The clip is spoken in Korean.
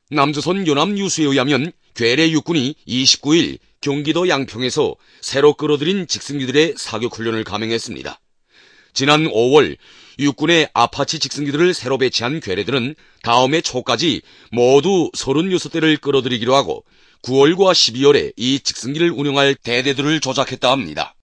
남조선 연합뉴스에 의하면 괴뢰 육군이 29일 경기도 양평에서 새로 끌어들인 직승기들의 사격훈련을 감행했습니다. 지난 5월 육군의 아파치 직승기들을 새로 배치한 괴뢰들은 다음 해 초까지 모두 36대를 끌어들이기로 하고 9월과 12월에 이 직승기를 운용할 대대들을 조작했다 합니다.